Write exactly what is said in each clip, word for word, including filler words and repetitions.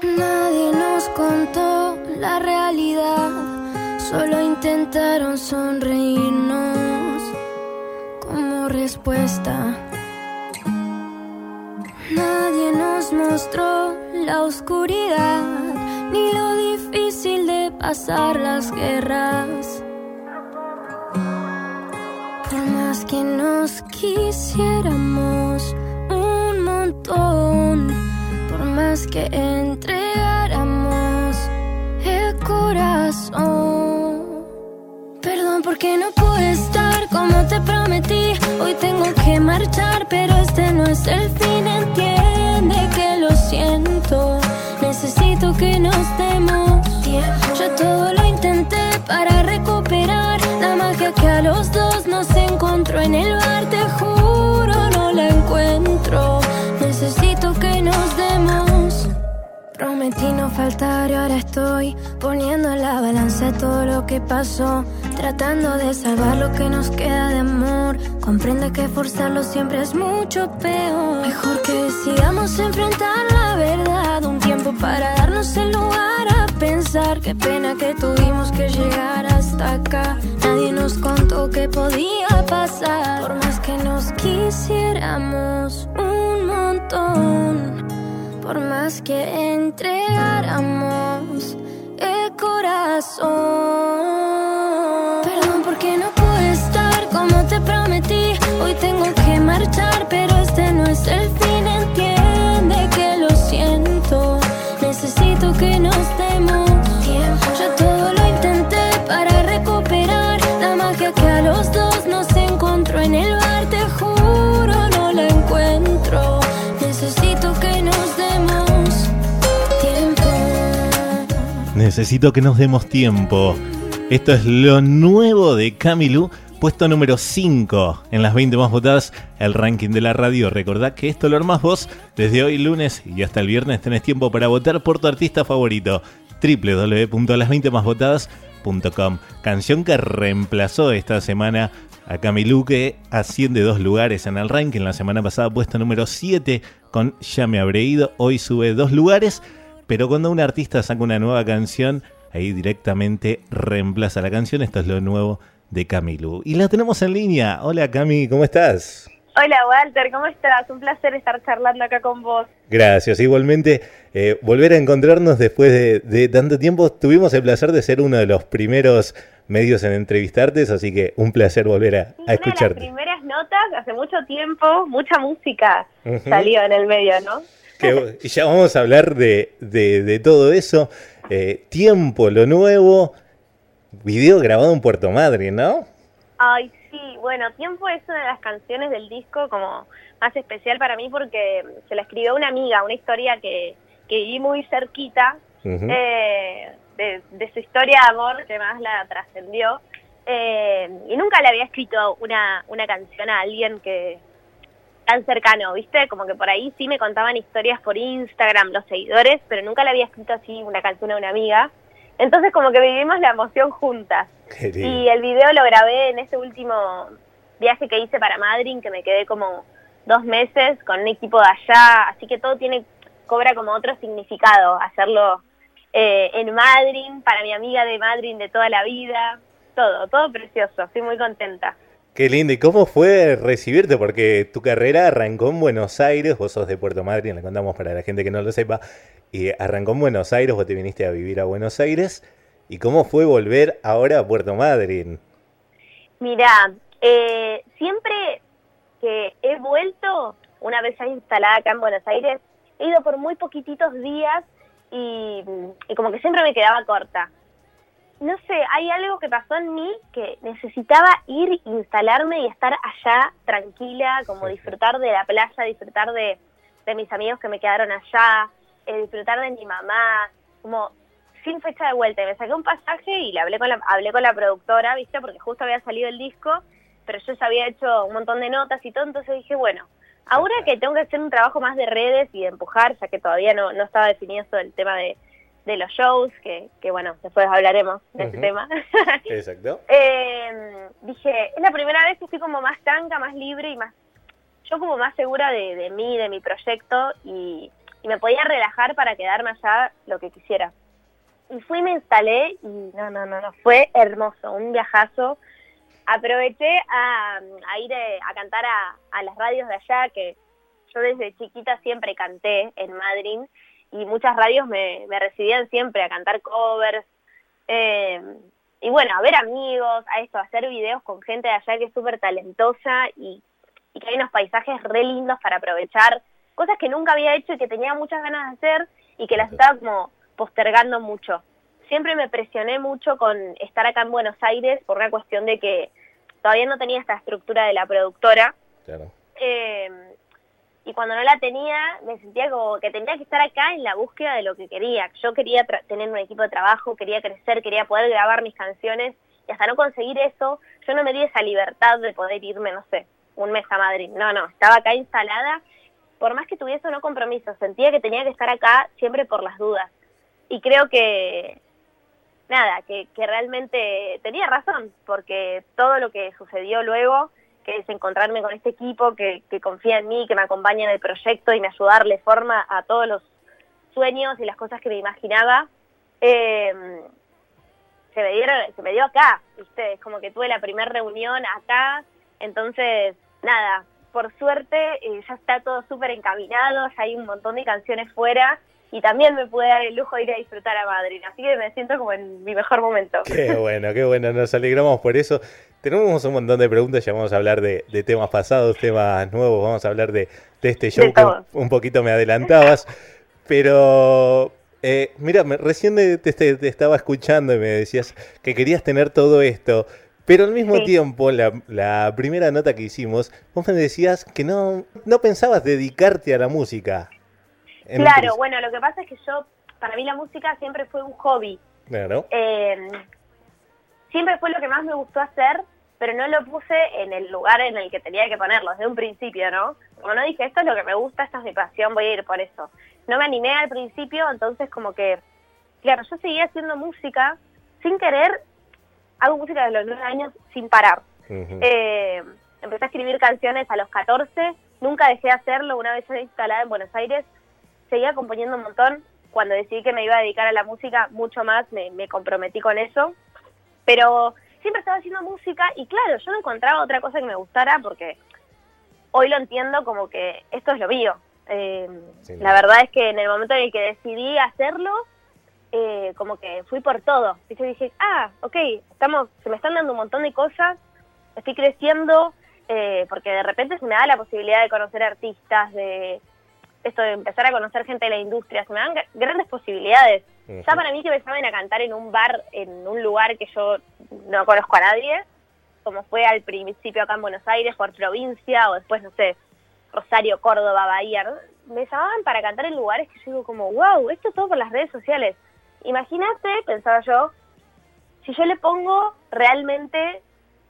Nadie nos contó la realidad, solo intentaron sonreírnos como respuesta. Nadie nos mostró la oscuridad, ni lo difícil de pasar las guerras. Por más que nos quisiéramos un montón, por más que entregáramos el corazón. Perdón porque no pude estar como te prometí. Hoy tengo que marchar, pero este no es el fin. Entiende que lo siento. Necesito que nos demos tiempo. Yo todo lo intenté para recuperar la magia que a los dos nos encontró en el bar. Te juro no la encuentro. Necesito que nos demos. Prometí no faltar y ahora estoy poniendo en la balanza todo lo que pasó, tratando de salvar lo que nos queda de amor. Comprende que forzarlo siempre es mucho peor. Mejor que decidamos enfrentar la verdad. Un tiempo para darnos el lugar a pensar. Qué pena que tuvimos que llegar hasta acá. Nadie nos contó que podía pasar. Por más que nos quisiéramos un montón, por más que entregáramos el corazón. Perdón porque no pude estar como te prometí. Hoy tengo que marchar, pero este no es el fin. Entiende que lo siento. Necesito que nos demos tiempo. Yo todo lo intenté para recuperar la magia que a los dos nos encontró en el bar. Te juro no la encuentro. Necesito que nos demos tiempo. Necesito que nos demos tiempo. Esto es lo nuevo de Camilú, puesto número cinco en las veinte más votadas, el ranking de la radio. Recordá que esto lo armás vos. Desde hoy lunes y hasta el viernes tenés tiempo para votar por tu artista favorito. doble u doble u doble u punto las veinte más votadas punto com. Canción que reemplazó esta semana a Camilú, que asciende dos lugares en el ranking. La semana pasada puesto número siete con Ya me habré ido. Hoy sube dos lugares, pero cuando un artista saca una nueva canción, ahí directamente reemplaza la canción. Esto es lo nuevo de Camilú. Y la tenemos en línea. Hola Cami, ¿cómo estás? Hola Walter, ¿cómo estás? Un placer estar charlando acá con vos. Gracias, igualmente eh, volver a encontrarnos después de, de tanto tiempo. Tuvimos el placer de ser uno de los primeros medios en entrevistarte, así que un placer volver a, a escucharte. Una de las primeras notas, hace mucho tiempo, mucha música uh-huh. salió en el medio, ¿no? Que, ya vamos a hablar de, de, de todo eso. Eh, tiempo, lo nuevo, video grabado en Puerto Madryn, ¿no? Ay, sí, bueno, Tiempo es una de las canciones del disco como más especial para mí porque se la escribió una amiga, una historia que, que viví muy cerquita, uh-huh. eh, de, de su historia de amor que más la trascendió, eh, y nunca le había escrito una, una canción a alguien que tan cercano, ¿viste? Como que por ahí sí me contaban historias por Instagram los seguidores, pero nunca le había escrito así una canción a una amiga. Entonces como que vivimos la emoción juntas. Y el video lo grabé en ese último viaje que hice para Madryn, que me quedé como dos meses con un equipo de allá, así que todo tiene cobra como otro significado, hacerlo eh, en Madryn, para mi amiga de Madryn de toda la vida, todo, todo precioso, estoy muy contenta. Qué lindo. ¿Y cómo fue recibirte? Porque tu carrera arrancó en Buenos Aires, vos sos de Puerto Madryn, le contamos para la gente que no lo sepa, y arrancó en Buenos Aires, vos te viniste a vivir a Buenos Aires. ¿Y cómo fue volver ahora a Puerto Madryn? Mirá, eh, siempre que he vuelto, una vez ya instalada acá en Buenos Aires, he ido por muy poquititos días y, y como que siempre me quedaba corta. No sé, hay algo que pasó en mí que necesitaba ir, instalarme y estar allá tranquila, como disfrutar de la playa, disfrutar de, de mis amigos que me quedaron allá, eh, disfrutar de mi mamá, como sin fecha de vuelta. Y me saqué un pasaje y le hablé con la, hablé con la productora, ¿viste? Porque justo había salido el disco, pero yo ya había hecho un montón de notas y todo, entonces dije, bueno, ahora que tengo que hacer un trabajo más de redes y de empujar, ya que todavía no, no estaba definido todo el tema de de los shows, que, que bueno, después hablaremos de uh-huh. ese tema. Exacto. eh, dije, es la primera vez que estoy como más tranca, más libre y más, yo como más segura de, de mí, de mi proyecto, y y me podía relajar para quedarme allá lo que quisiera. Y fui, me instalé y no, no, no, no, fue hermoso, un viajazo. Aproveché a, a ir a cantar a, a las radios de allá, que yo desde chiquita siempre canté en Madrid, y muchas radios me, me recibían siempre a cantar covers, eh, y bueno, a ver amigos, a esto, a hacer videos con gente de allá que es súper talentosa, y, y que hay unos paisajes re lindos para aprovechar, cosas que nunca había hecho y que tenía muchas ganas de hacer, y que las estaba como postergando mucho. Siempre me presioné mucho con estar acá en Buenos Aires por una cuestión de que todavía no tenía esta estructura de la productora. Claro. Eh, y cuando no la tenía, me sentía como que tenía que estar acá en la búsqueda de lo que quería. Yo quería tener un equipo de trabajo, quería crecer, quería poder grabar mis canciones, y hasta no conseguir eso, yo no me di esa libertad de poder irme, no sé, un mes a Madrid. No, no, estaba acá instalada, por más que tuviese o no compromiso, sentía que tenía que estar acá siempre por las dudas. Y creo que, nada, que, que realmente tenía razón, porque todo lo que sucedió luego, que es encontrarme con este equipo que, que confía en mí, que me acompaña en el proyecto y me ayuda a darle forma a todos los sueños y las cosas que me imaginaba, eh, se me dieron, se me dio acá, ¿viste? Es como que tuve la primera reunión acá, entonces, nada, por suerte eh, ya está todo súper encaminado, ya hay un montón de canciones fuera, y también me pude dar el lujo de ir a disfrutar a Madrid, así que me siento como en mi mejor momento. Qué bueno, qué bueno, nos alegramos por eso. Tenemos un montón de preguntas, ya vamos a hablar de, de temas pasados, temas nuevos, vamos a hablar de, de este show que un, un poquito me adelantabas, pero eh, mira, me, recién te, te, te estaba escuchando y me decías que querías tener todo esto, pero al mismo sí. tiempo, la, la primera nota que hicimos, vos me decías que no, no pensabas dedicarte a la música. Claro, bueno, lo que pasa es que yo, para mí la música siempre fue un hobby. Claro. Eh, siempre fue lo que más me gustó hacer, pero no lo puse en el lugar en el que tenía que ponerlo, desde un principio, ¿no? Como no dije, esto es lo que me gusta, esta es mi pasión, voy a ir por eso. No me animé al principio, entonces como que, claro, yo seguía haciendo música, sin querer, hago música desde los nueve años sin parar. Uh-huh. Eh, empecé a escribir canciones a los catorce, nunca dejé de hacerlo, una vez instalada en Buenos Aires, seguía componiendo un montón. Cuando decidí que me iba a dedicar a la música, mucho más me, me comprometí con eso. Pero siempre estaba haciendo música y claro, yo no encontraba otra cosa que me gustara porque hoy lo entiendo como que esto es lo mío. Eh, sí, la verdad es que en el momento en el que decidí hacerlo, eh, como que fui por todo. Y yo dije, ah, ok, estamos, se me están dando un montón de cosas, estoy creciendo, eh, porque de repente se me da la posibilidad de conocer artistas, de esto de empezar a conocer gente de la industria, se me dan grandes posibilidades. Uh-huh. Ya para mí que me llamen a cantar en un bar, en un lugar que yo no conozco a nadie, como fue al principio acá en Buenos Aires, por provincia, o después, no sé, Rosario, Córdoba, Bahía, ¿no? Me llamaban para cantar en lugares que yo digo como, wow, esto todo por las redes sociales. Imagínate, pensaba yo, si yo le pongo realmente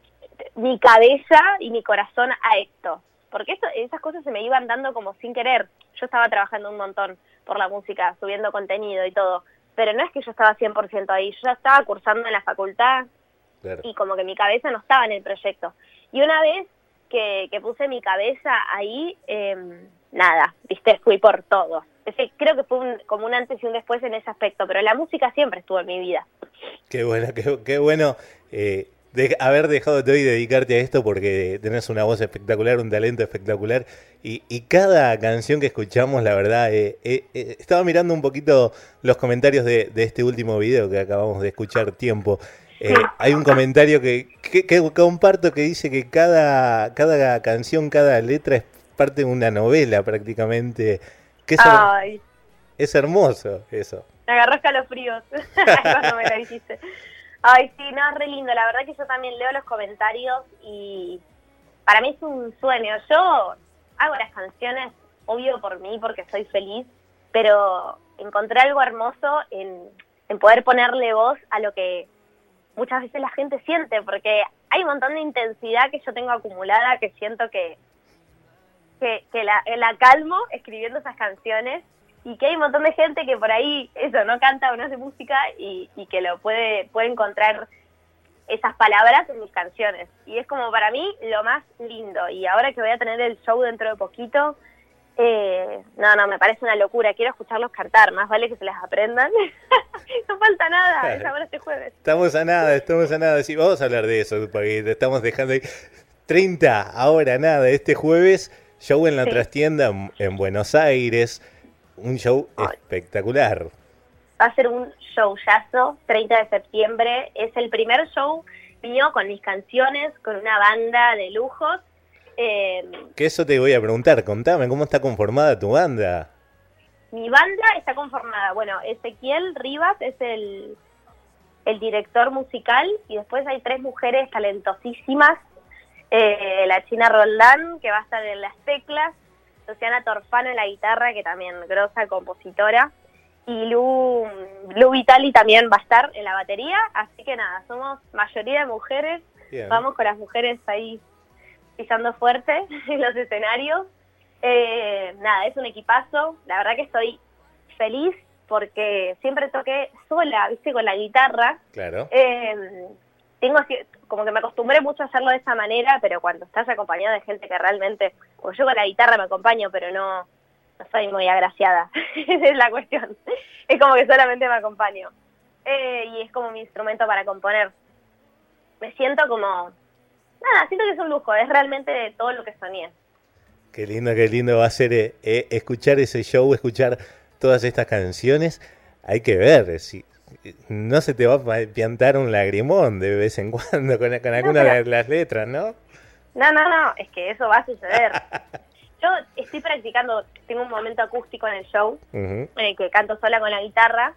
mi cabeza y mi corazón a esto. Porque esto, esas cosas se me iban dando como sin querer. Yo estaba trabajando un montón por la música, subiendo contenido y todo. Pero no es que yo estaba cien por ciento ahí. Yo ya estaba cursando en la facultad claro. y como que mi cabeza no estaba en el proyecto. Y una vez que, que puse mi cabeza ahí, eh, nada, viste, fui por todo. Ese, creo que fue un, como un antes y un después en ese aspecto. Pero la música siempre estuvo en mi vida. Qué bueno, qué, qué bueno. Eh... de haber dejado de hoy dedicarte a esto porque tenés una voz espectacular, un talento espectacular y, y cada canción que escuchamos, la verdad, eh, eh, eh, estaba mirando un poquito los comentarios de, de este último video que acabamos de escuchar, Tiempo. Eh, hay un comentario que, que, que comparto que dice que cada, cada canción, cada letra es parte de una novela prácticamente. Que es, Ay. es hermoso eso. Me agarró escalofríos cuando me lo dijiste. Ay, sí, no, es re lindo. La verdad que yo también leo los comentarios y para mí es un sueño. Yo hago las canciones, obvio por mí, porque soy feliz, pero encontré algo hermoso en, en poder ponerle voz a lo que muchas veces la gente siente, porque hay un montón de intensidad que yo tengo acumulada, que siento que, que, que la, la calmo escribiendo esas canciones. Y que hay un montón de gente que por ahí, eso, no canta o no hace música y, y que lo puede, puede encontrar esas palabras en mis canciones. Y es como para mí lo más lindo. Y ahora que voy a tener el show dentro de poquito, Eh, no, no, me parece una locura. Quiero escucharlos cantar. Más vale que se las aprendan. No falta nada. Es ahora este jueves. Estamos a nada, estamos a nada. Sí, vamos a hablar de eso, porque te estamos dejando ahí. treinta, ahora nada. Este jueves, show en la Sí. trastienda en, en Buenos Aires. Un show Ay. espectacular. Va a ser un showyazo. treinta de septiembre. Es el primer show mío con mis canciones, con una banda de lujos. Eh, Que eso te voy a preguntar. Contame, ¿cómo está conformada tu banda? Mi banda está conformada, bueno, Ezequiel Rivas es el, el director musical y después hay tres mujeres talentosísimas, eh, la China Roldán, que va a estar en las teclas, Luciana Torfano en la guitarra, que también grosa compositora, y Lu, Lu Vitali también va a estar en la batería, así que nada, somos mayoría de mujeres, Bien. vamos con las mujeres ahí pisando fuerte en los escenarios. Eh, nada, es un equipazo. La verdad que estoy feliz porque siempre toqué sola, viste, con la guitarra. Claro. Eh, tengo cier- como que me acostumbré mucho a hacerlo de esa manera, pero cuando estás acompañado de gente que realmente, porque yo con la guitarra me acompaño, pero no, no soy muy agraciada. Esa es la cuestión. Es como que solamente me acompaño. Eh, y es como mi instrumento para componer. Me siento como, nada, siento que es un lujo, es realmente todo lo que soñé. Qué lindo, qué lindo va a ser eh, eh, escuchar ese show, escuchar todas estas canciones. Hay que ver si no se te va a piantar un lagrimón de vez en cuando con, con alguna pero- de las letras, ¿no? No, no, no, es que eso va a suceder. Yo estoy practicando, tengo un momento acústico en el show, Ujú. en el que canto sola con la guitarra,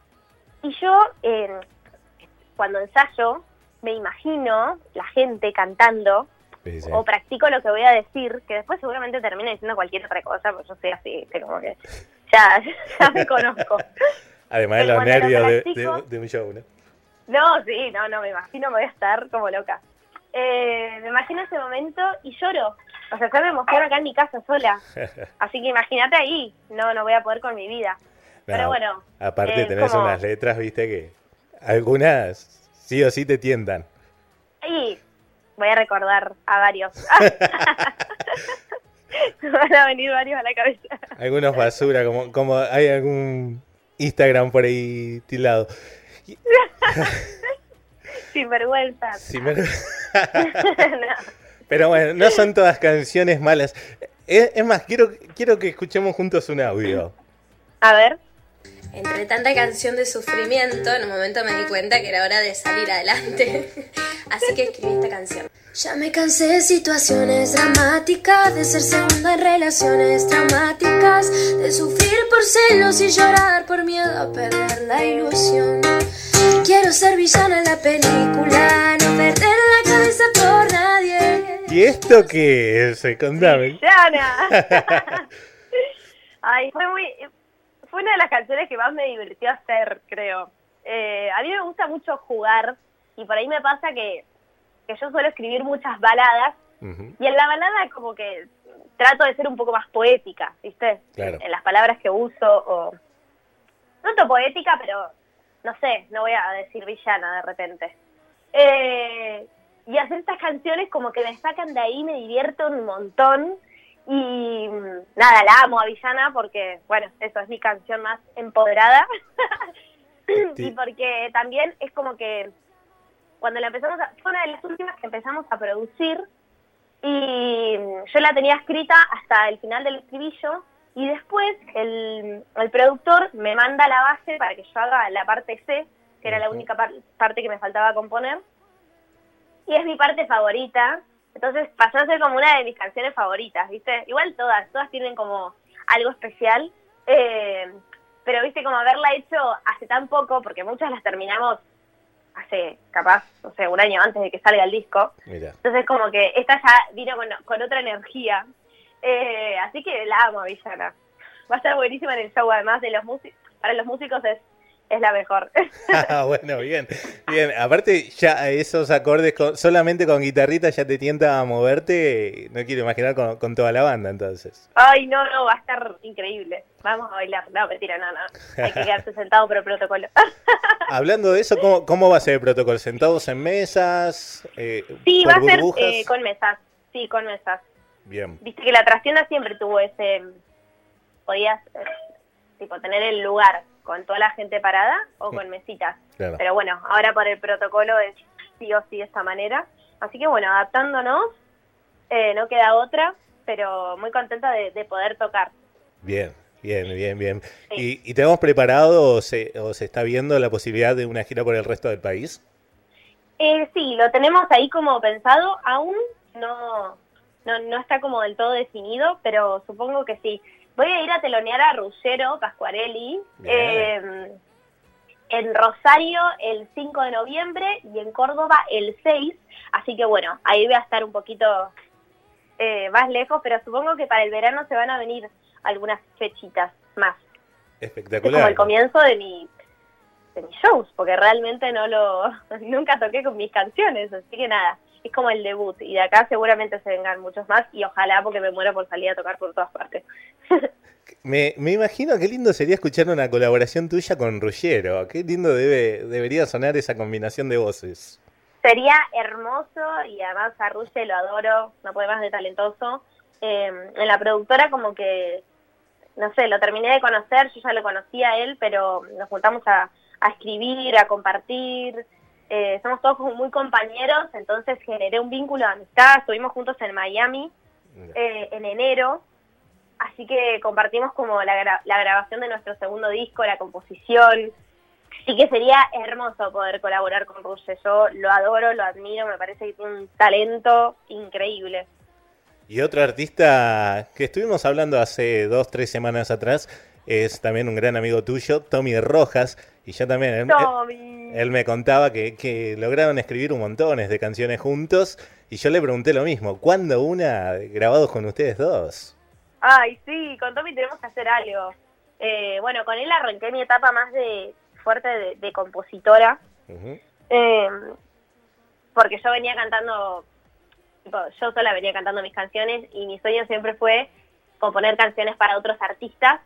y yo, eh, cuando ensayo, me imagino la gente cantando, Sí, sí. o practico lo que voy a decir, que después seguramente termine diciendo cualquier otra cosa, porque yo soy así, ¿viste? Como que ya, ya me conozco. Además de pero los cuando lo nervios de, practico- de- de un show, ¿no? No, sí, no, no, me imagino, me voy a estar como loca. Eh, me imagino ese momento y lloro. O sea, yo me emociono acá en mi casa sola. Así que imagínate ahí. No, no voy a poder con mi vida. Pero No, bueno. aparte es tenés como- unas letras, viste, que algunas sí o sí te tientan. Y voy a recordar a varios. Me van a venir varios a la cabeza. Algunos basura, como, como hay algún Instagram por ahí tildado. Sin vergüenza. Sí, me- No. Pero bueno, no son todas canciones malas. Es, es más, quiero, quiero que escuchemos juntos un audio. A ver. Entre tanta canción de sufrimiento, en un momento me di cuenta que era hora de salir adelante. Así que escribí esta canción. Ya me cansé de situaciones dramáticas, de ser segunda en relaciones traumáticas, de sufrir por celos y llorar por miedo a perder la ilusión. Quiero ser villana en la película, no perder la cabeza por nadie. ¿Y esto qué es? Contame. ¡Yana! Ay, fue muy... Fue una de las canciones que más me divirtió hacer, creo. Eh, a mí me gusta mucho jugar y por ahí me pasa que, que yo suelo escribir muchas baladas Ujú. y en la balada como que trato de ser un poco más poética, ¿viste? Claro. En las palabras que uso o... No tanto poética, pero no sé, no voy a decir villana de repente. Eh, y hacer estas canciones como que me sacan de ahí, me divierto un montón. Y nada, la amo a Villana porque, bueno, eso es mi canción más empoderada. Y porque también es como que cuando la empezamos a... Fue una de las últimas que empezamos a producir y yo la tenía escrita hasta el final del estribillo y después el, el productor me manda la base para que yo haga la parte C, que era la única par- parte que me faltaba componer. Y es mi parte favorita. Entonces pasó a ser como una de mis canciones favoritas, ¿viste? Igual todas, todas tienen como algo especial, eh, pero viste, como haberla hecho hace tan poco, porque muchas las terminamos hace, capaz, no sé, un año antes de que salga el disco. Mira. Entonces como que esta ya vino con, con otra energía, eh, así que la amo a Villana. Va a estar buenísima en el show, además de los músicos, para los músicos es, es la mejor. Ah, bueno, bien. Bien, aparte ya esos acordes con, solamente con guitarrita ya te tienta a moverte, no quiero imaginar con, con toda la banda entonces. Ay, no, no, va a estar increíble. Vamos a bailar. No, mentira, no, no. Hay que quedarse sentado por el protocolo. Hablando de eso, ¿cómo, cómo va a ser el protocolo? ¿Sentados en mesas? Eh, Sí, por va a ser burbujas? eh, con mesas. Sí, con mesas. Bien. Viste que la trastienda siempre tuvo ese, podías eh, tipo tener el lugar con toda la gente parada o con mesitas. Claro. Pero bueno, ahora por el protocolo es sí o sí de esta manera. Así que bueno, adaptándonos, eh, no queda otra, pero muy contenta de, de poder tocar. Bien, bien, bien, bien. Sí. ¿Y, y tenemos preparado o se, o se está viendo la posibilidad de una gira por el resto del país? Eh, sí, lo tenemos ahí como pensado, aún no, no, no está como del todo definido, pero supongo que sí. Voy a ir a telonear a Ruggero Pasquarelli eh, en Rosario el cinco de noviembre y en Córdoba el seis, así que bueno, ahí voy a estar un poquito eh, más lejos, pero supongo que para el verano se van a venir algunas fechitas más. Espectacular. Es como el comienzo de mi de mis shows, porque realmente no lo nunca toqué con mis canciones, así que nada, es como el debut, y de acá seguramente se vengan muchos más, y ojalá, porque me muero por salir a tocar por todas partes. Me, me imagino qué lindo sería escuchar una colaboración tuya con Ruggero. Qué lindo debe debería sonar esa combinación de voces. Sería hermoso, y además a Ruggero lo adoro, no puede más de talentoso. Eh, en la productora como que, no sé, lo terminé de conocer, yo ya lo conocía a él, pero nos juntamos a, a escribir, a compartir. Eh, somos todos como muy compañeros, entonces generé un vínculo de amistad. Estuvimos juntos en Miami eh, en enero. Así que compartimos como la, gra la grabación de nuestro segundo disco, la composición. Así que sería hermoso poder colaborar con Ruggero. Yo lo adoro, lo admiro, me parece que tiene un talento increíble. Y otro artista que estuvimos hablando hace dos, tres semanas atrás es también un gran amigo tuyo, Tommy Rojas. Y yo también, él, él, él me contaba que, que lograron escribir un montón de canciones juntos. Y yo le pregunté lo mismo, ¿cuándo una grabados con ustedes dos? Ay, sí, con Tommy tenemos que hacer algo. Eh, bueno, con él arranqué mi etapa más de fuerte de, de compositora, uh-huh. eh, porque yo venía cantando, tipo, yo sola venía cantando mis canciones, y mi sueño siempre fue componer canciones para otros artistas,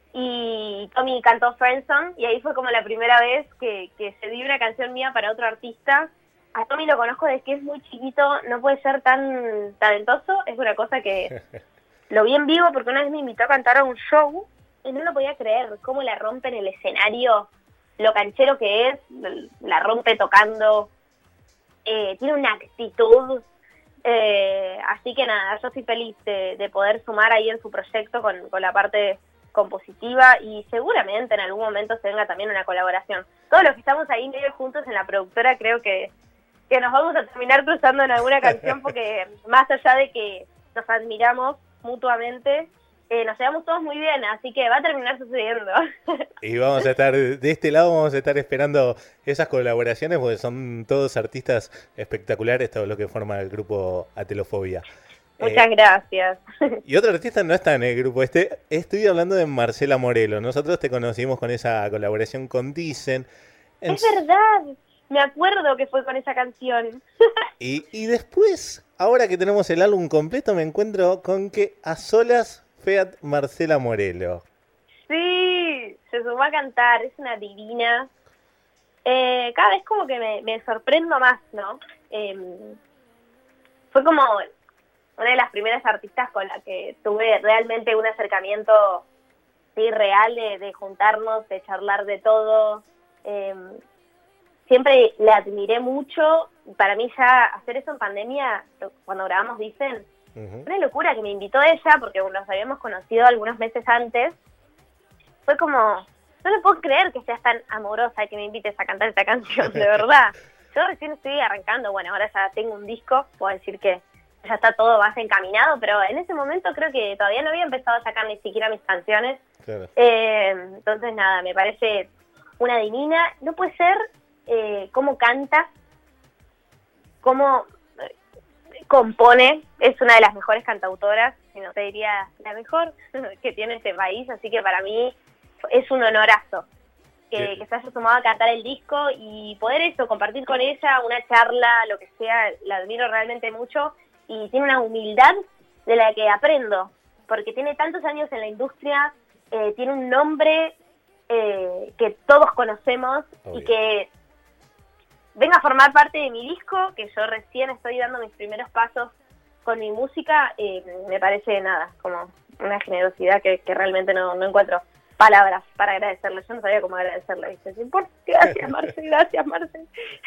y Tommy cantó Friendzone, y ahí fue como la primera vez que, que se dio una canción mía para otro artista. A Tommy lo conozco desde que es muy chiquito, no puede ser tan talentoso, es una cosa que... Lo vi en vivo porque una vez me invitó a cantar a un show y no lo podía creer, cómo la rompe en el escenario, lo canchero que es, la rompe tocando, eh, tiene una actitud, eh, así que nada, yo estoy feliz de, de poder sumar ahí en su proyecto con, con la parte compositiva, y seguramente en algún momento se venga también una colaboración. Todos los que estamos ahí medio juntos en la productora creo que, que nos vamos a terminar cruzando en alguna canción, porque más allá de que nos admiramos mutuamente, eh, nos llevamos todos muy bien, así que va a terminar sucediendo. Y vamos a estar, de este lado vamos a estar esperando esas colaboraciones, porque son todos artistas espectaculares, todo lo que forma el grupo Atelofobia. Muchas eh, gracias. Y otro artista no está en el grupo este, estoy hablando de Marcela Morelo. Nosotros te conocimos con esa colaboración con Dicen. En... Es verdad, me acuerdo que fue con esa canción. Y, y después, ahora que tenemos el álbum completo, me encuentro con que a solas Feat Marcela Morelo. Sí, se sumó a cantar, es una divina. Eh, cada vez como que me, me sorprendo más, ¿no? Eh, fue como una de las primeras artistas con la que tuve realmente un acercamiento, sí, real, de, de juntarnos, de charlar de todo. Eh, siempre le admiré mucho. Para mí ya hacer eso en pandemia, cuando grabamos Dicen, uh-huh. una locura que me invitó ella, porque nos habíamos conocido algunos meses antes. Fue como, no me puedo creer que seas tan amorosa y que me invites a cantar esta canción, de verdad. Yo recién estoy arrancando, bueno, ahora ya tengo un disco, puedo decir que ya está todo más encaminado, pero en ese momento creo que todavía no había empezado a sacar ni siquiera mis canciones. Claro. Eh, entonces nada, me parece una divina. No puede ser eh, cómo canta, cómo eh, compone, es una de las mejores cantautoras, si no te diría la mejor que tiene este país, así que para mí es un honorazo que, que se haya sumado a cantar el disco y poder eso, compartir con ella una charla, lo que sea. La admiro realmente mucho y tiene una humildad de la que aprendo, porque tiene tantos años en la industria, eh, tiene un nombre eh, que todos conocemos. Obvio. Y que venga a formar parte de mi disco, que yo recién estoy dando mis primeros pasos con mi música, eh, me parece nada, como una generosidad que, que realmente no, no encuentro palabras para agradecerle. Yo no sabía cómo agradecerle, ¿viste? Así, por, gracias, Marce, gracias, Marce.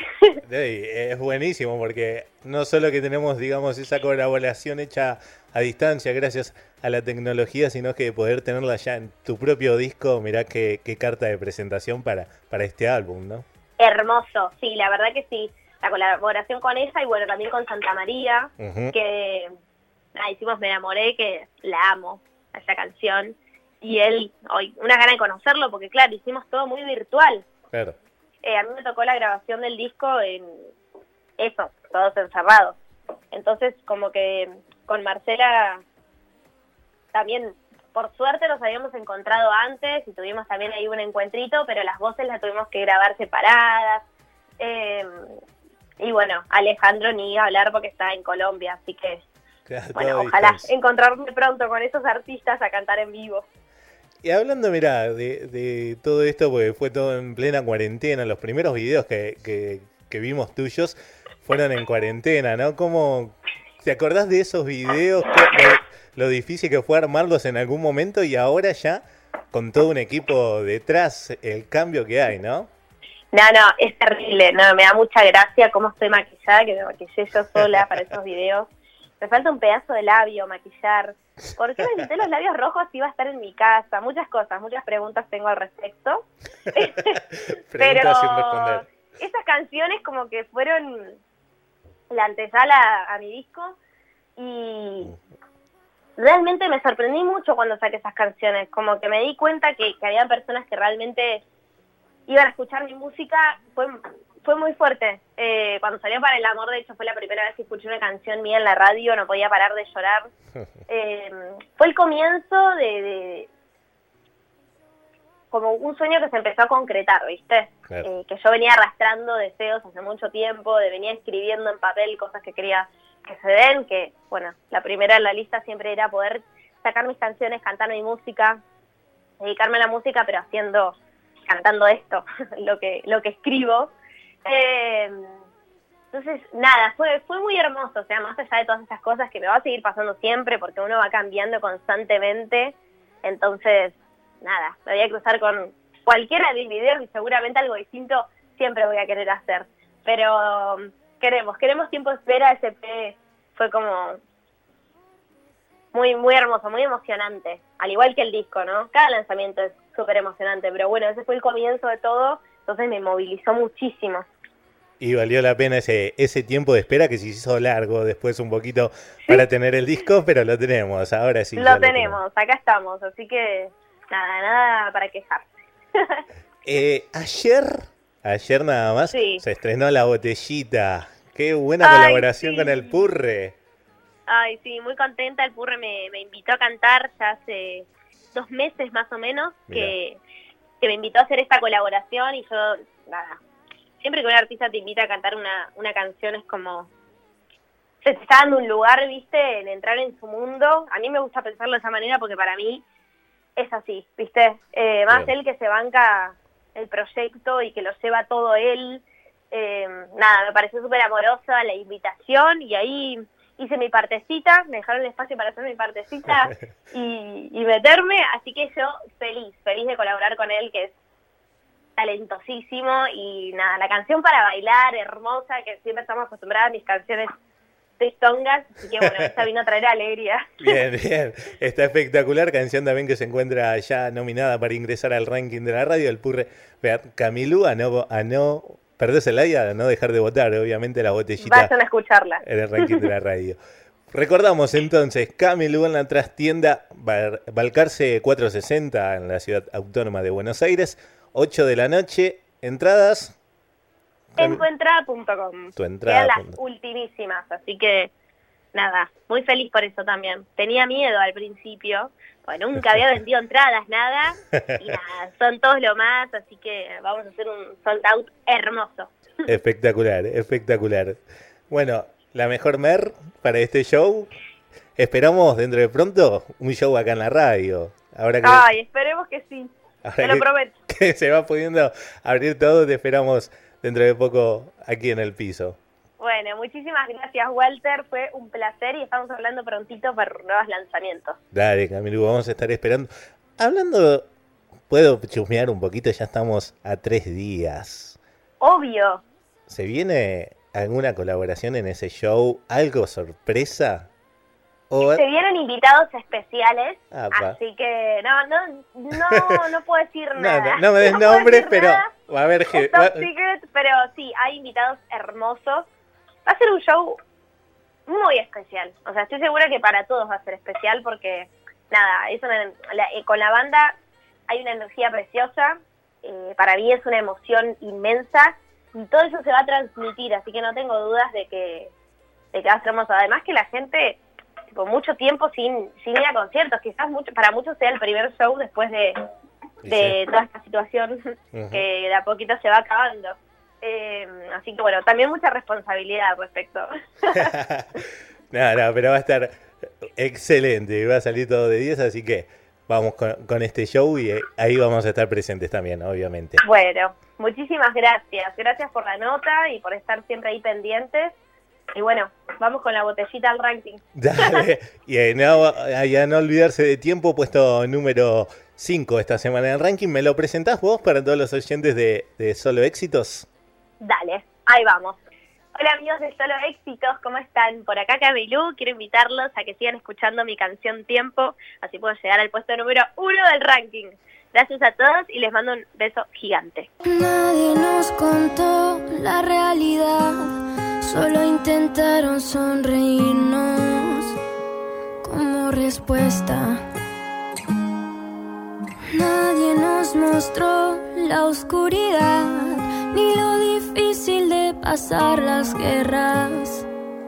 Es buenísimo porque no solo que tenemos, digamos, esa colaboración hecha a distancia gracias a la tecnología, sino que poder tenerla ya en tu propio disco. Mirá qué, qué carta de presentación para, para este álbum, ¿no? Hermoso, sí, la verdad que sí. La colaboración con ella y bueno, también con Santa María, uh-huh. que ah, hicimos Me Enamoré, que la amo, a esa canción. Y él, hoy, una gana de conocerlo, porque claro, hicimos todo muy virtual. Claro. Eh, a mí me tocó la grabación del disco en eso, todos encerrados. Entonces, como que con Marcela también, por suerte nos habíamos encontrado antes y tuvimos también ahí un encuentrito, pero las voces las tuvimos que grabar separadas. Eh, y bueno, Alejandro ni iba a hablar porque está en Colombia, así que, claro, bueno, ojalá encontrarme pronto con esos artistas a cantar en vivo. Y hablando, mirá, de, de todo esto, porque fue todo en plena cuarentena, los primeros videos que, que, que vimos tuyos fueron en cuarentena, ¿no? ¿Cómo te acordás de esos videos? Lo, lo difícil que fue armarlos en algún momento y ahora ya con todo un equipo detrás, el cambio que hay, ¿no? No, no, es terrible, no, me da mucha gracia cómo estoy maquillada, que me maquillé yo sola para esos videos. Me falta un pedazo de labio maquillar. ¿Por qué me pinté los labios rojos si iba a estar en mi casa? Muchas cosas, muchas preguntas tengo al respecto. Pero sin responder. Esas canciones como que fueron la antesala a mi disco y realmente me sorprendí mucho cuando saqué esas canciones. Como que me di cuenta que, que había personas que realmente iban a escuchar mi música. Fue... Fue muy fuerte. Eh, cuando salió Para el Amor, de hecho, fue la primera vez que escuché una canción mía en la radio, no podía parar de llorar. Eh, fue el comienzo de, de... como un sueño que se empezó a concretar, ¿viste? Claro. Eh, que yo venía arrastrando deseos hace mucho tiempo, de venía escribiendo en papel cosas que quería que se den, que, bueno, la primera en la lista siempre era poder sacar mis canciones, cantar mi música, dedicarme a la música, pero haciendo, cantando esto, lo que, lo que escribo. Eh, entonces, nada, fue fue muy hermoso, o sea, más allá de todas esas cosas que me va a seguir pasando siempre, porque uno va cambiando constantemente, entonces, nada, me voy a cruzar con cualquiera de mis videos y seguramente algo distinto siempre voy a querer hacer, pero um, queremos, queremos Tiempo de Espera, ese P fue como muy muy hermoso, muy emocionante, al igual que el disco, ¿no? Cada lanzamiento es súper emocionante, pero bueno, ese fue el comienzo de todo. Entonces me movilizó muchísimo. Y valió la pena ese ese tiempo de espera que se hizo largo después un poquito para tener el disco, pero lo tenemos, ahora sí. Lo tenemos, lo tenemos, acá estamos, así que nada, nada para quejarse. eh, ayer, ayer nada más, sí. Se estrenó La Botellita. Qué buena Ay, colaboración sí. con el Purre. Ay, sí, muy contenta, el Purre me, me invitó a cantar ya hace dos meses más o menos, Mirá. que... que me invitó a hacer esta colaboración y yo, nada, siempre que un artista te invita a cantar una, una canción es como, se te está dando un lugar, viste, en entrar en su mundo. A mí me gusta pensarlo de esa manera porque para mí es así, viste, eh, más Bien. Él que se banca el proyecto y que lo lleva todo él, eh, nada, me pareció súper amorosa la invitación y ahí hice mi partecita, me dejaron el espacio para hacer mi partecita y, y meterme, así que yo feliz, feliz de colaborar con él, que es talentosísimo y nada, la canción para bailar, hermosa, que siempre estamos acostumbradas a mis canciones tristongas, así que bueno, esta vino a traer alegría. Bien, bien, está espectacular, canción también que se encuentra ya nominada para ingresar al ranking de la radio, el Purre, Camilú, a no, a no perderse la idea, a no dejar de votar, obviamente La Botellita. Vayan a escucharla. En el ranking de la radio. Recordamos entonces, Camilú en la trastienda Balcarce cuatrocientos sesenta en la ciudad autónoma de Buenos Aires, ocho de la noche, entradas... En tuentrada punto com. Tu entrada. Quedan las ultimísimas, así que nada, muy feliz por eso también. Tenía miedo al principio, pues nunca había vendido entradas, nada, y nada, son todos lo más, así que vamos a hacer un sold out hermoso. Espectacular, espectacular. Bueno, la mejor mer para este show, esperamos dentro de pronto un show acá en la radio. Ahora que, Ay, esperemos que sí, te lo que, prometo. Que se va pudiendo abrir todo, te esperamos dentro de poco aquí en el piso. Bueno, muchísimas gracias, Walter. Fue un placer y estamos hablando prontito por nuevos lanzamientos. Dale, Camilu, vamos a estar esperando. Hablando, puedo chusmear un poquito, ya estamos a tres días. Obvio. ¿Se viene alguna colaboración en ese show? ¿Algo sorpresa? ¿O... Se vienen invitados especiales, Apa. Así que no, no, no, no puedo decir nada. No, no, no me des no nombres, pero nada. va a haber... Es top secret, pero sí, hay invitados hermosos. Va a ser un show muy especial. O sea, estoy segura que para todos va a ser especial porque, nada, es una, la, eh, con la banda hay una energía preciosa. Eh, para mí es una emoción inmensa y todo eso se va a transmitir, así que no tengo dudas de que, de que va a ser hermoso. Además que la gente... Por mucho tiempo sin sin ir a conciertos, quizás mucho, para muchos sea el primer show después de, de sí. toda esta situación uh-huh. que de a poquito se va acabando. Eh, así que bueno, también mucha responsabilidad al respecto. no, no, pero va a estar excelente, va a salir todo de diez, así que vamos con, con este show y ahí vamos a estar presentes también, obviamente. Bueno, muchísimas gracias, gracias por la nota y por estar siempre ahí pendientes. Y bueno, vamos con la botellita al ranking. Dale, y eh, no, ya no olvidarse de tiempo, puesto número cinco esta semana en el ranking. ¿Me lo presentás vos para todos los oyentes de, de Solo Éxitos? Dale, ahí vamos. Hola amigos de Solo Éxitos, ¿cómo están? Por acá Camilu, quiero invitarlos a que sigan escuchando mi canción Tiempo, así puedo llegar al puesto número uno del ranking. Gracias a todos y les mando un beso gigante. Nadie nos contó la realidad. Solo intentaron sonreírnos como respuesta. Nadie nos mostró la oscuridad ni lo difícil de pasar las guerras.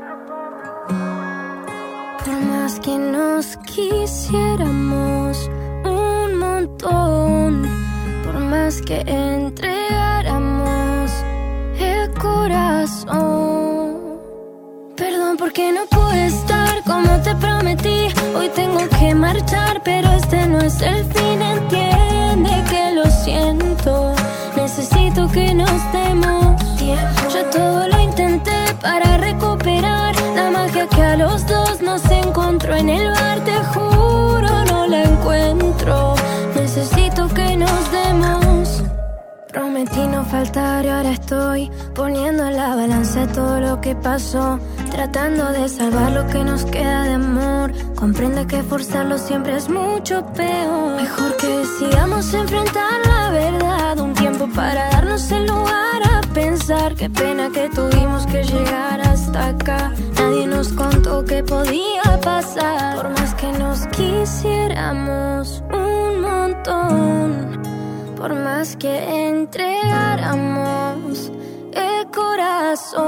Por más que nos quisiéramos un montón, por más que entregáramos el corazón. Perdón porque no pude estar como te prometí. Hoy tengo que marchar, pero este no es el fin. Entiende que lo siento. Necesito que nos demos tiempo. Yo todo lo intenté para recuperar la magia que a los dos nos encontró en el bar. Te juro no la encuentro. Necesito que nos demos. Prometí no faltar y ahora estoy poniendo en la balanza todo lo que pasó, tratando de salvar lo que nos queda de amor. Comprende que forzarlo siempre es mucho peor. Mejor que decidamos enfrentar la verdad. Un tiempo para darnos el lugar a pensar. Qué pena que tuvimos que llegar hasta acá. Nadie nos contó que podía pasar. Por más que nos quisiéramos un montón, por más que entregáramos el corazón.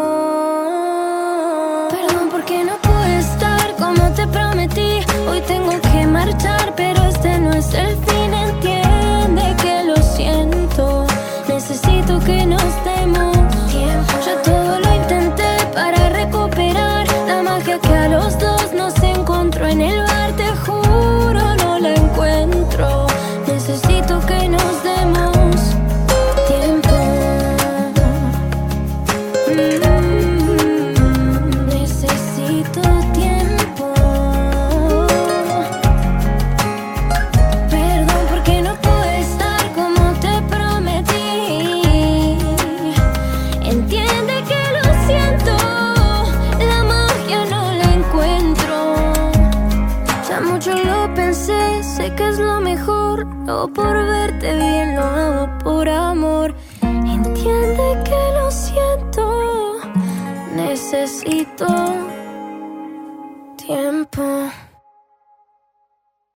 Perdón porque no pude estar como te prometí. Hoy tengo que marchar, pero este no es el fin. Entiende que lo siento. Necesito que nos demos tiempo. Yo todo lo intenté para recuperar la magia que a los dos nos encontró en el bar. Te juro no la encuentro. Necesito que nos demos tiempo. Mm, necesito tiempo. Perdón porque no pude estar como te prometí. Entiende que lo siento. La magia no la encuentro. Ya mucho lo pensé, sé que es lo mejor. No por verte bien, lo hago por amor. Entiende que lo siento. Necesito tiempo.